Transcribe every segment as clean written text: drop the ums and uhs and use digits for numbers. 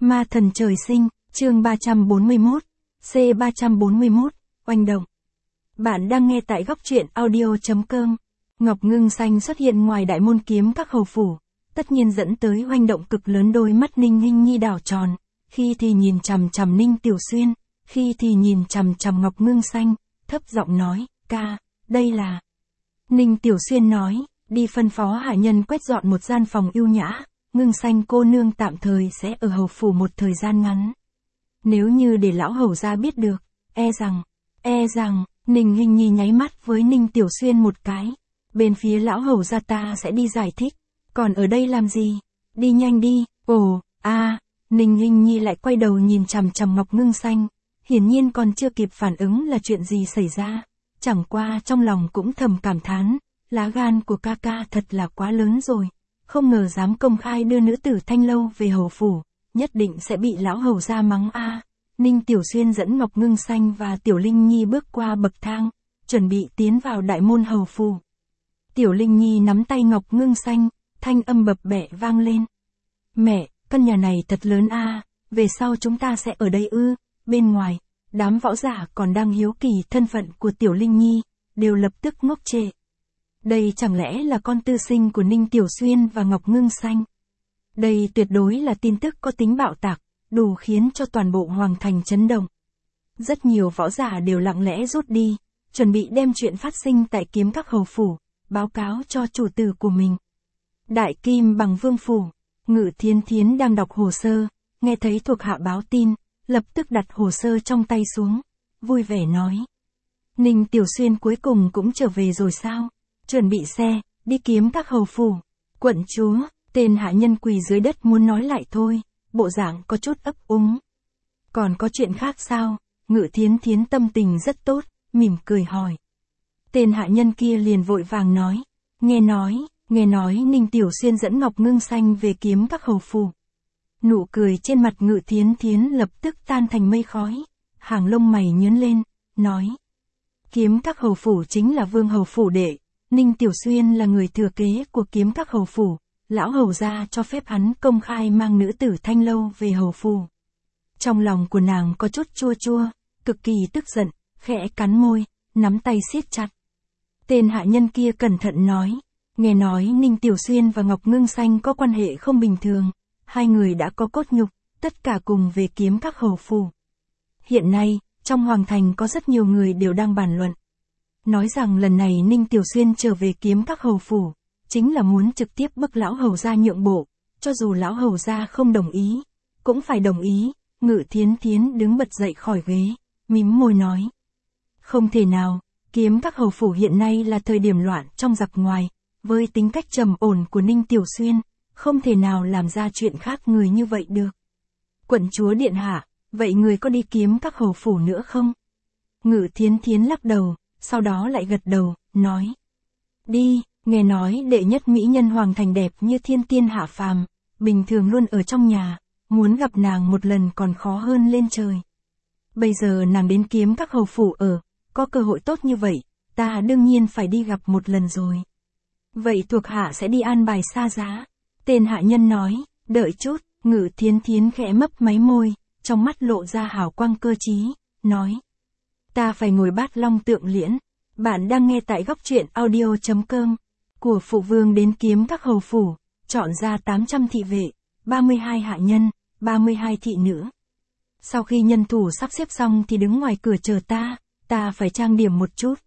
Ma thần trời sinh, chương 341, C341, oanh động. Bạn đang nghe tại góc truyện audio.com. Ngọc Ngưng Xanh xuất hiện ngoài đại môn kiếm các hầu phủ, tất nhiên dẫn tới oanh động cực lớn. Đôi mắt Ninh Hinh Nhi đảo tròn, khi thì nhìn chằm chằm Ninh Tiểu Xuyên, khi thì nhìn chằm chằm Ngọc Ngưng Xanh, thấp giọng nói, ca, đây là... Ninh Tiểu Xuyên nói, đi phân phó hạ nhân quét dọn một gian phòng ưu nhã, Ngưng Xanh cô nương tạm thời sẽ ở hầu phủ một thời gian ngắn. Nếu như để lão hầu gia biết được, e rằng, Ninh Hinh Nhi nháy mắt với Ninh Tiểu Xuyên một cái. Bên phía lão hầu gia ta sẽ đi giải thích, còn ở đây làm gì? Đi nhanh đi, Ninh Hinh Nhi lại quay đầu nhìn chằm chằm Ngọc Ngưng Xanh, hiển nhiên còn chưa kịp phản ứng là chuyện gì xảy ra. Chẳng qua trong lòng cũng thầm cảm thán, lá gan của ca ca thật là quá lớn rồi, không ngờ dám công khai đưa nữ tử Thanh Lâu về hầu phủ, nhất định sẽ bị lão hầu gia mắng a. Ninh Tiểu Xuyên dẫn Ngọc Ngưng Xanh và Tiểu Linh Nhi bước qua bậc thang, chuẩn bị tiến vào đại môn hầu phủ. Tiểu Linh Nhi nắm tay Ngọc Ngưng Xanh, thanh âm bập bẹ vang lên. Mẹ, căn nhà này thật lớn a, về sau chúng ta sẽ ở đây ư? Bên ngoài, đám võ giả còn đang hiếu kỳ thân phận của Tiểu Linh Nhi, đều lập tức ngốc trệ. Đây chẳng lẽ là con tư sinh của Ninh Tiểu Xuyên và Ngọc Ngưng Xanh? Đây tuyệt đối là tin tức có tính bạo tạc, đủ khiến cho toàn bộ hoàng thành chấn động. Rất nhiều võ giả đều lặng lẽ rút đi, chuẩn bị đem chuyện phát sinh tại kiếm các hầu phủ, báo cáo cho chủ tử của mình. Đại Kim Bằng Vương phủ, Ngự Thiến Thiến đang đọc hồ sơ, nghe thấy thuộc hạ báo tin, lập tức đặt hồ sơ trong tay xuống, vui vẻ nói. Ninh Tiểu Xuyên cuối cùng cũng trở về rồi sao? Chuẩn bị xe, đi kiếm các hầu phủ. Quận chúa, tên hạ nhân quỳ dưới đất muốn nói lại thôi, bộ dạng có chút ấp úng. Còn có chuyện khác sao? Ngự Thiến Thiến tâm tình rất tốt, mỉm cười hỏi. Tên hạ nhân kia liền vội vàng nói, nghe nói Ninh Tiểu Xuyên dẫn Ngọc Ngưng Xanh về kiếm các hầu phủ. Nụ cười trên mặt Ngự Thiến Thiến lập tức tan thành mây khói, hàng lông mày nhướng lên, nói. Kiếm các hầu phủ chính là vương hầu phủ đệ, Ninh Tiểu Xuyên là người thừa kế của kiếm các hầu phủ, lão hầu gia cho phép hắn công khai mang nữ tử Thanh Lâu về hầu phủ. Trong lòng của nàng có chút chua chua, cực kỳ tức giận, khẽ cắn môi, nắm tay siết chặt. Tên hạ nhân kia cẩn thận nói, nghe nói Ninh Tiểu Xuyên và Ngọc Ngưng Xanh có quan hệ không bình thường, hai người đã có cốt nhục, tất cả cùng về kiếm các hầu phủ. Hiện nay, trong hoàng thành có rất nhiều người đều đang bàn luận. Nói rằng lần này Ninh Tiểu Xuyên trở về kiếm các hầu phủ, chính là muốn trực tiếp bức lão hầu gia nhượng bộ, cho dù lão hầu gia không đồng ý, cũng phải đồng ý. Ngự Thiến Thiến đứng bật dậy khỏi ghế, mím môi nói. Không thể nào, kiếm các hầu phủ hiện nay là thời điểm loạn trong giặc ngoài, với tính cách trầm ổn của Ninh Tiểu Xuyên, không thể nào làm ra chuyện khác người như vậy được. Quận chúa điện hạ, vậy người có đi kiếm các hầu phủ nữa không? Ngự Thiến Thiến lắc đầu, sau đó lại gật đầu, nói. Đi, nghe nói đệ nhất mỹ nhân hoàng thành đẹp như thiên tiên hạ phàm, bình thường luôn ở trong nhà, muốn gặp nàng một lần còn khó hơn lên trời. Bây giờ nàng đến kiếm các hầu phủ ở, có cơ hội tốt như vậy, ta đương nhiên phải đi gặp một lần rồi. Vậy thuộc hạ sẽ đi an bài xa giá. Tên hạ nhân nói, đợi chút. Ngự Thiến Thiến khẽ mấp máy môi, trong mắt lộ ra hào quang cơ trí, nói. Ta phải ngồi bát long tượng liễn. Bạn đang nghe tại góc truyện audio.com. Của phụ vương đến kiếm các hầu phủ, chọn ra 800 thị vệ, 32 hạ nhân, 32 thị nữ. Sau khi nhân thủ sắp xếp xong thì đứng ngoài cửa chờ ta phải trang điểm một chút.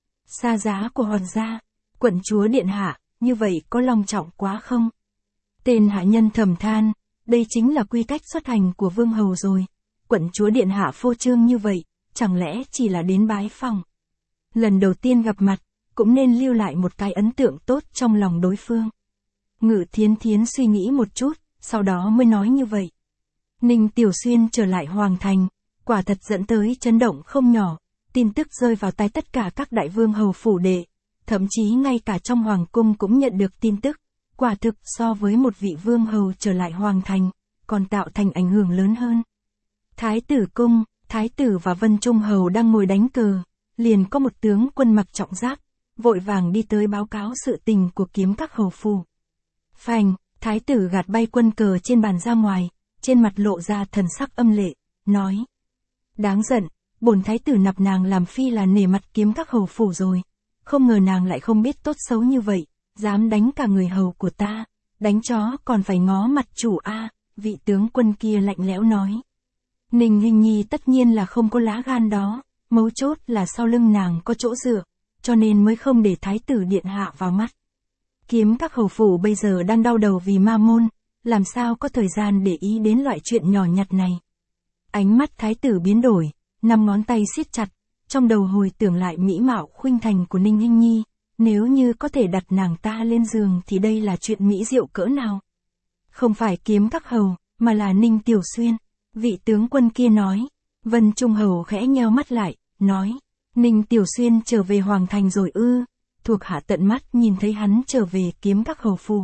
Xa giá của hoàng gia, quận chúa điện hạ, như vậy có long trọng quá không? Tên hạ nhân thầm than, đây chính là quy cách xuất hành của vương hầu rồi. Quận chúa điện hạ phô trương như vậy, chẳng lẽ chỉ là đến bái phòng? Lần đầu tiên gặp mặt, cũng nên lưu lại một cái ấn tượng tốt trong lòng đối phương. Ngự Thiến Thiến suy nghĩ một chút, sau đó mới nói như vậy. Ninh Tiểu Xuyên trở lại hoàng thành, quả thật dẫn tới chấn động không nhỏ, tin tức rơi vào tai tất cả các đại vương hầu phủ đệ, thậm chí ngay cả trong hoàng cung cũng nhận được tin tức, quả thực so với một vị vương hầu trở lại hoàng thành, còn tạo thành ảnh hưởng lớn hơn. Thái tử cung, thái tử và Vân Trung hầu đang ngồi đánh cờ, liền có một tướng quân mặc trọng giáp, vội vàng đi tới báo cáo sự tình của kiếm các hầu phủ. Phành, thái tử gạt bay quân cờ trên bàn ra ngoài, trên mặt lộ ra thần sắc âm lệ, nói. Đáng giận, bổn thái tử nạp nàng làm phi là nể mặt Kiếm Các hầu phủ rồi. Không ngờ nàng lại không biết tốt xấu như vậy, dám đánh cả người hầu của ta, đánh chó còn phải ngó mặt chủ a. Vị tướng quân kia lạnh lẽo nói. Ninh Hinh Nhi tất nhiên là không có lá gan đó, mấu chốt là sau lưng nàng có chỗ dựa, cho nên mới không để thái tử điện hạ vào mắt. Kiếm Các hầu phủ bây giờ đang đau đầu vì ma môn, làm sao có thời gian để ý đến loại chuyện nhỏ nhặt này. Ánh mắt thái tử biến đổi, 5 ngón tay siết chặt, trong đầu hồi tưởng lại mỹ mạo khuynh thành của Ninh Hinh Nhi, nếu như có thể đặt nàng ta lên giường thì đây là chuyện mỹ diệu cỡ nào. Không phải Kiếm Các hầu, mà là Ninh Tiểu Xuyên, vị tướng quân kia nói. Vân Trung hầu khẽ nheo mắt lại, nói, Ninh Tiểu Xuyên trở về Hoàng Thành rồi ư? Thuộc hạ tận mắt nhìn thấy hắn trở về Kiếm Các hầu phủ.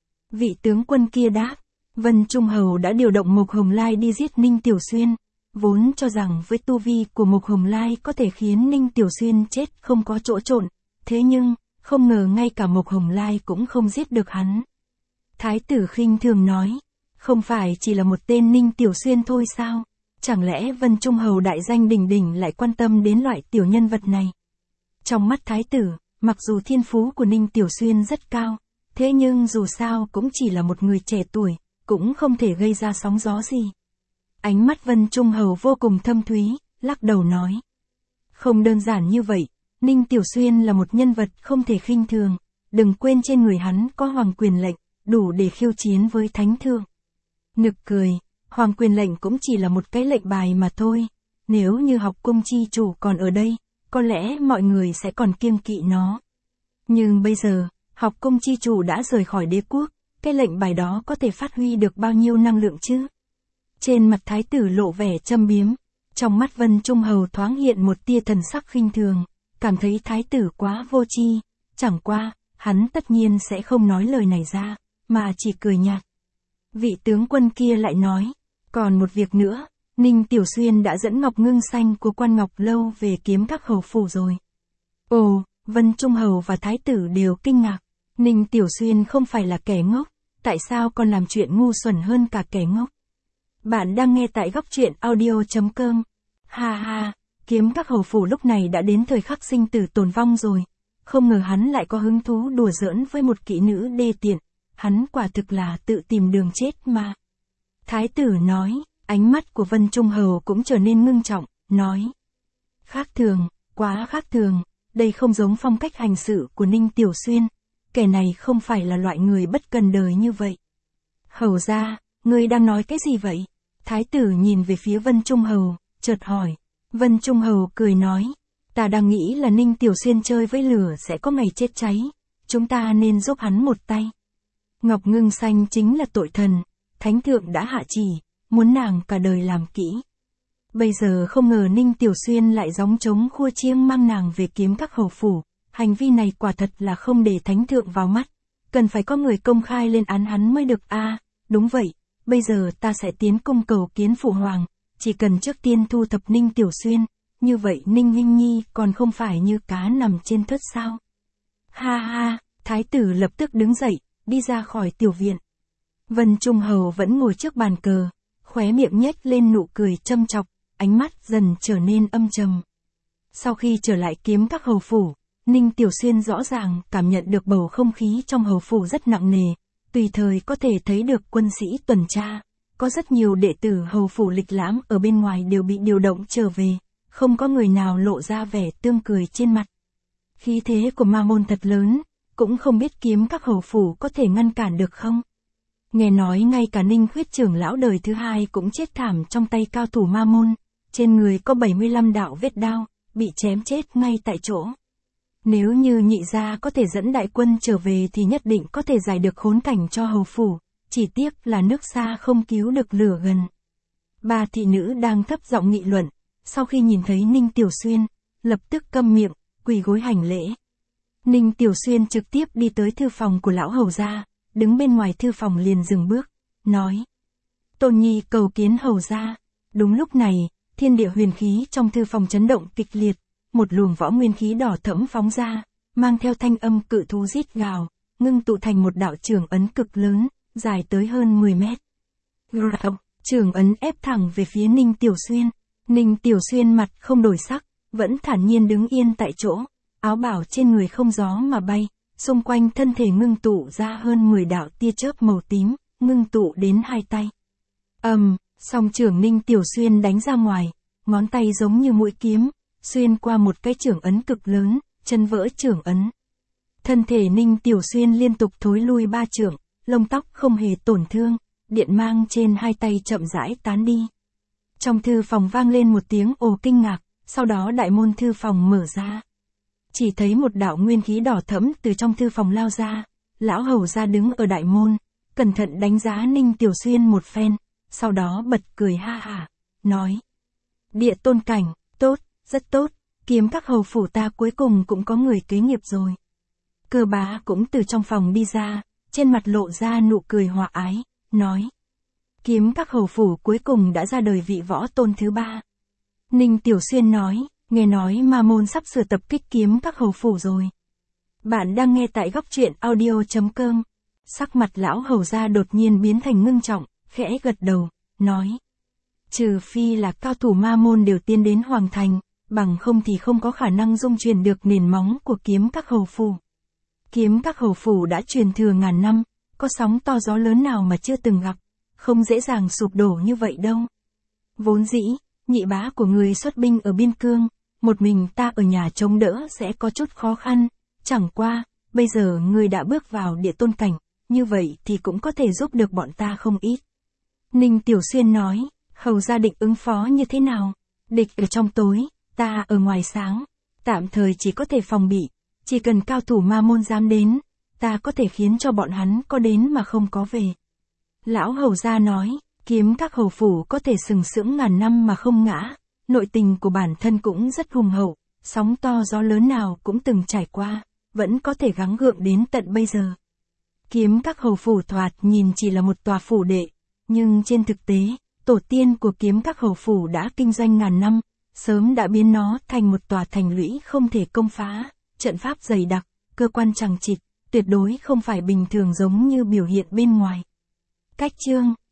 Vị tướng quân kia đáp, Vân Trung hầu đã điều động Mộc Hồng Lai đi giết Ninh Tiểu Xuyên, vốn cho rằng với tu vi của Mộc Hồng Lai có thể khiến Ninh Tiểu Xuyên chết không có chỗ trộn, thế nhưng, không ngờ ngay cả Mộc Hồng Lai cũng không giết được hắn. Thái tử khinh thường nói, không phải chỉ là một tên Ninh Tiểu Xuyên thôi sao? Chẳng lẽ Vân Trung hầu đại danh đỉnh đỉnh lại quan tâm đến loại tiểu nhân vật này? Trong mắt thái tử, mặc dù thiên phú của Ninh Tiểu Xuyên rất cao, thế nhưng dù sao cũng chỉ là một người trẻ tuổi, cũng không thể gây ra sóng gió gì. Ánh mắt Vân Trung hầu vô cùng thâm thúy, lắc đầu nói. Không đơn giản như vậy, Ninh Tiểu Xuyên là một nhân vật không thể khinh thường, đừng quên trên người hắn có hoàng quyền lệnh, đủ để khiêu chiến với thánh thượng. Nực cười, hoàng quyền lệnh cũng chỉ là một cái lệnh bài mà thôi, nếu như Học Cung chi chủ còn ở đây, có lẽ mọi người sẽ còn kiêng kỵ nó. Nhưng bây giờ, Học Cung chi chủ đã rời khỏi đế quốc, cái lệnh bài đó có thể phát huy được bao nhiêu năng lượng chứ? Trên mặt thái tử lộ vẻ châm biếm, trong mắt Vân Trung hầu thoáng hiện một tia thần sắc khinh thường, cảm thấy thái tử quá vô tri, chẳng qua, hắn tất nhiên sẽ không nói lời này ra, mà chỉ cười nhạt. Vị tướng quân kia lại nói, còn một việc nữa, Ninh Tiểu Xuyên đã dẫn Ngọc Ngưng Xanh của Quan Ngọc Lâu về Kiếm Các hầu phủ rồi. Ồ, Vân Trung hầu và thái tử đều kinh ngạc, Ninh Tiểu Xuyên không phải là kẻ ngốc, tại sao còn làm chuyện ngu xuẩn hơn cả kẻ ngốc. Bạn đang nghe tại góc truyện audio.com. Ha ha, Kiếm Các hầu phủ lúc này đã đến thời khắc sinh tử tồn vong rồi, không ngờ hắn lại có hứng thú đùa giỡn với một kỹ nữ đê tiện, hắn quả thực là tự tìm đường chết mà. Thái tử nói, ánh mắt của Vân Trung hầu cũng trở nên ngưng trọng, nói. Khác thường, quá khác thường, đây không giống phong cách hành sự của Ninh Tiểu Xuyên, kẻ này không phải là loại người bất cần đời như vậy. Hầu ra, ngươi đang nói cái gì vậy? Thái tử nhìn về phía Vân Trung hầu, chợt hỏi. Vân Trung hầu cười nói, ta đang nghĩ là Ninh Tiểu Xuyên chơi với lửa sẽ có ngày chết cháy, chúng ta nên giúp hắn một tay. Ngọc Ngưng Xanh chính là tội thần, thánh thượng đã hạ chỉ, muốn nàng cả đời làm kỹ. Bây giờ không ngờ Ninh Tiểu Xuyên lại gióng trống khua chiêng mang nàng về Kiếm Các hầu phủ, hành vi này quả thật là không để thánh thượng vào mắt, cần phải có người công khai lên án hắn mới được a. Đúng vậy, bây giờ ta sẽ tiến cung cầu kiến phụ hoàng, chỉ cần trước tiên thu thập Ninh Tiểu Xuyên, như vậy Ninh Hinh Nhi còn không phải như cá nằm trên thớt sao. Ha ha, thái tử lập tức đứng dậy, đi ra khỏi tiểu viện. Vân Trung hầu vẫn ngồi trước bàn cờ, khóe miệng nhếch lên nụ cười châm chọc, ánh mắt dần trở nên âm trầm. Sau khi trở lại Kiếm Các hầu phủ, Ninh Tiểu Xuyên rõ ràng cảm nhận được bầu không khí trong hầu phủ rất nặng nề, tùy thời có thể thấy được quân sĩ tuần tra, có rất nhiều đệ tử hầu phủ lịch lãm ở bên ngoài đều bị điều động trở về, không có người nào lộ ra vẻ tươi cười trên mặt. Khí thế của ma môn thật lớn, cũng không biết Kiếm Các hầu phủ có thể ngăn cản được không? Nghe nói ngay cả Ninh Khuyết trưởng lão đời thứ hai cũng chết thảm trong tay cao thủ ma môn, trên người có 75 đạo vết đao, bị chém chết ngay tại chỗ. Nếu như nhị gia có thể dẫn đại quân trở về thì nhất định có thể giải được khốn cảnh cho hầu phủ, chỉ tiếc là nước xa không cứu được lửa gần. Ba thị nữ đang thấp giọng nghị luận, sau khi nhìn thấy Ninh Tiểu Xuyên, lập tức câm miệng, quỳ gối hành lễ. Ninh Tiểu Xuyên trực tiếp đi tới thư phòng của lão hầu gia, đứng bên ngoài thư phòng liền dừng bước, nói. Tôn nhi cầu kiến hầu gia. Đúng lúc này, thiên địa huyền khí trong thư phòng chấn động kịch liệt, một luồng võ nguyên khí đỏ thẫm phóng ra, mang theo thanh âm cự thú rít gào, ngưng tụ thành một đạo trưởng ấn cực lớn, dài tới hơn 10 mét. Chưởng ấn ép thẳng về phía Ninh Tiểu Xuyên. Ninh Tiểu Xuyên mặt không đổi sắc, vẫn thản nhiên đứng yên tại chỗ, áo bảo trên người không gió mà bay, xung quanh thân thể ngưng tụ ra hơn 10 đạo tia chớp màu tím, ngưng tụ đến hai tay. Song chưởng Ninh Tiểu Xuyên đánh ra ngoài, ngón tay giống như mũi kiếm, xuyên qua một cái chưởng ấn cực lớn, chân vỡ chưởng ấn. Thân thể Ninh Tiểu Xuyên liên tục thối lui 3 chưởng, lông tóc không hề tổn thương, điện mang trên hai tay chậm rãi tán đi. Trong thư phòng vang lên một tiếng ồ kinh ngạc, sau đó đại môn thư phòng mở ra. Chỉ thấy một đạo nguyên khí đỏ thẫm từ trong thư phòng lao ra, lão hầu ra đứng ở đại môn, cẩn thận đánh giá Ninh Tiểu Xuyên một phen, sau đó bật cười ha hả, nói. Địa tôn cảnh, tốt, rất tốt, Kiếm Các hầu phủ ta cuối cùng cũng có người kế nghiệp rồi. Cơ bá cũng từ trong phòng đi ra, trên mặt lộ ra nụ cười hòa ái, nói. Kiếm Các hầu phủ cuối cùng đã ra đời vị võ tôn thứ 3. Ninh Tiểu Xuyên nói, nghe nói Ma Môn sắp sửa tập kích Kiếm Các hầu phủ rồi. Bạn đang nghe tại góc truyện audio.com. Sắc mặt lão hầu ra đột nhiên biến thành ngưng trọng, khẽ gật đầu, nói. Trừ phi là cao thủ Ma Môn đều tiến đến Hoàng Thành, bằng không thì không có khả năng dung truyền được nền móng của Kiếm Các hầu phủ. Kiếm Các hầu phủ đã truyền thừa ngàn năm, có sóng to gió lớn nào mà chưa từng gặp, không dễ dàng sụp đổ như vậy đâu. Vốn dĩ, nhị bá của người xuất binh ở biên cương, một mình ta ở nhà chống đỡ sẽ có chút khó khăn, chẳng qua, bây giờ người đã bước vào địa tôn cảnh, như vậy thì cũng có thể giúp được bọn ta không ít. Ninh Tiểu Xuyên nói, hầu gia định ứng phó như thế nào? Địch ở trong tối, ta ở ngoài sáng, tạm thời chỉ có thể phòng bị, chỉ cần cao thủ Ma Môn dám đến, ta có thể khiến cho bọn hắn có đến mà không có về. Lão hầu gia nói, Kiếm Các hầu phủ có thể sừng sững ngàn năm mà không ngã, nội tình của bản thân cũng rất hùng hậu, sóng to gió lớn nào cũng từng trải qua, vẫn có thể gắng gượng đến tận bây giờ. Kiếm Các hầu phủ thoạt nhìn chỉ là một tòa phủ đệ, nhưng trên thực tế, tổ tiên của Kiếm Các hầu phủ đã kinh doanh ngàn năm, sớm đã biến nó thành một tòa thành lũy không thể công phá, trận pháp dày đặc, cơ quan chằng chịt, tuyệt đối không phải bình thường giống như biểu hiện bên ngoài. Cách chương